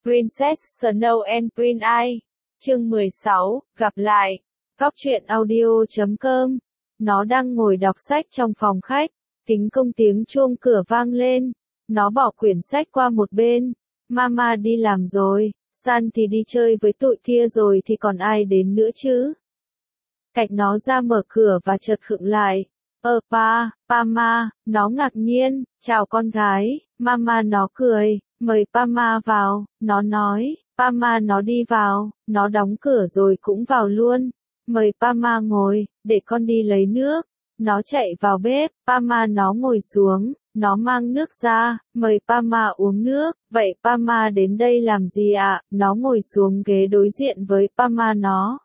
Princess Snow and Prince Ai. Chương 16, gặp lại. Góc truyện audio.com. Nó đang ngồi đọc sách trong phòng khách. Kính công tiếng chuông cửa vang lên. Nó bỏ quyển sách qua một bên. Mama đi làm rồi. San thì đi chơi với tụi kia rồi thì còn ai đến nữa chứ? Cạch nó ra mở cửa và chợt khựng lại. Pama, nó ngạc nhiên, chào con gái. Mama nó cười, mời Pama vào, nó nói. Pama nó đi vào, nó đóng cửa rồi cũng vào luôn. Mời Pama ngồi, để con đi lấy nước. Nó chạy vào bếp, Pama nó ngồi xuống, nó mang nước ra, mời Pama uống nước. Vậy Pama đến đây làm gì ạ? Nó ngồi xuống ghế đối diện với Pama nó.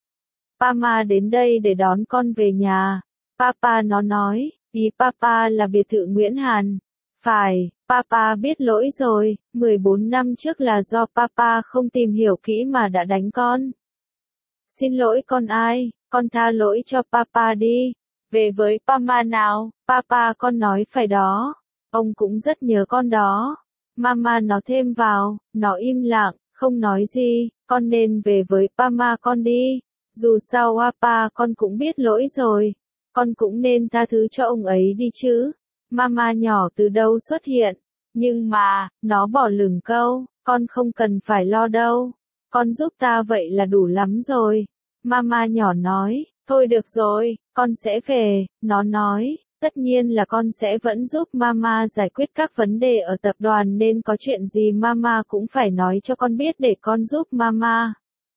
Pama đến đây để đón con về nhà. Papa nó nói, ý Papa là biệt thự Nguyễn Hàn. Phải, Papa biết lỗi rồi, 14 năm trước là do Papa không tìm hiểu kỹ mà đã đánh con. Xin lỗi con ai, con tha lỗi cho Papa đi. Về với Pama nào, Papa con nói phải đó. Ông cũng rất nhớ con đó. Mama nó thêm vào, nó im lặng, không nói gì, con nên về với Pama con đi. Dù sao Papa con cũng biết lỗi rồi. Con cũng nên tha thứ cho ông ấy đi chứ. Mama nhỏ từ đâu xuất hiện. Nhưng mà, nó bỏ lửng câu, con không cần phải lo đâu. Con giúp ta vậy là đủ lắm rồi. Mama nhỏ nói, thôi được rồi, con sẽ về. Nó nói, tất nhiên là con sẽ vẫn giúp Mama giải quyết các vấn đề ở tập đoàn nên có chuyện gì Mama cũng phải nói cho con biết để con giúp Mama.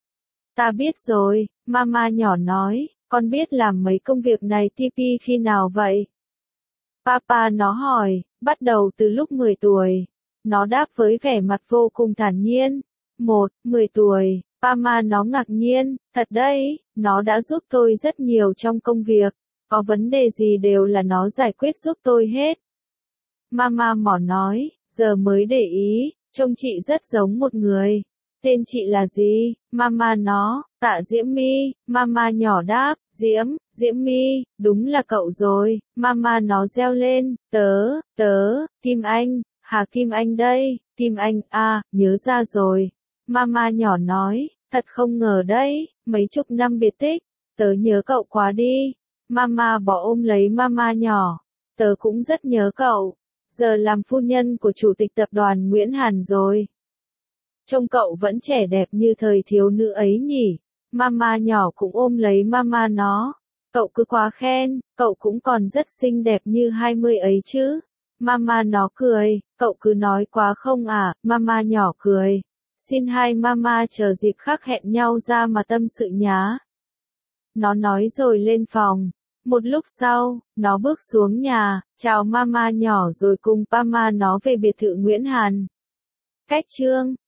Ta biết rồi, Mama nhỏ nói, con biết làm mấy công việc này TP khi nào vậy? Papa nó hỏi, bắt đầu từ lúc 10 tuổi. Nó đáp với vẻ mặt vô cùng thản nhiên. 10 tuổi, Pama nó ngạc nhiên, thật đấy, nó đã giúp tôi rất nhiều trong công việc. Có vấn đề gì đều là nó giải quyết giúp tôi hết. Mama mỏ nói, giờ mới để ý, trông chị rất giống một người. Tên chị là gì? Mama nó, Tạ Diễm My. Mama nhỏ đáp, Diễm My, đúng là cậu rồi. Mama nó reo lên, Kim Anh, Hà Kim Anh đây. Kim Anh, nhớ ra rồi. Mama nhỏ nói, thật không ngờ đấy, mấy chục năm biệt tích, tớ nhớ cậu quá đi. Mama bỏ ôm lấy mama nhỏ, tớ cũng rất nhớ cậu. Giờ làm phu nhân của chủ tịch tập đoàn Nguyễn Hàn rồi. Trông cậu vẫn trẻ đẹp như thời thiếu nữ ấy nhỉ. Mama nhỏ cũng ôm lấy mama nó. Cậu cứ quá khen, cậu cũng còn rất xinh đẹp như 20 ấy chứ. Mama nó cười, cậu cứ nói quá không à, mama nhỏ cười. Xin hai mama chờ dịp khác hẹn nhau ra mà tâm sự nhá. Nó nói rồi lên phòng. Một lúc sau, nó bước xuống nhà, chào mama nhỏ rồi cùng Pama nó về biệt thự Nguyễn Hàn. Cách chương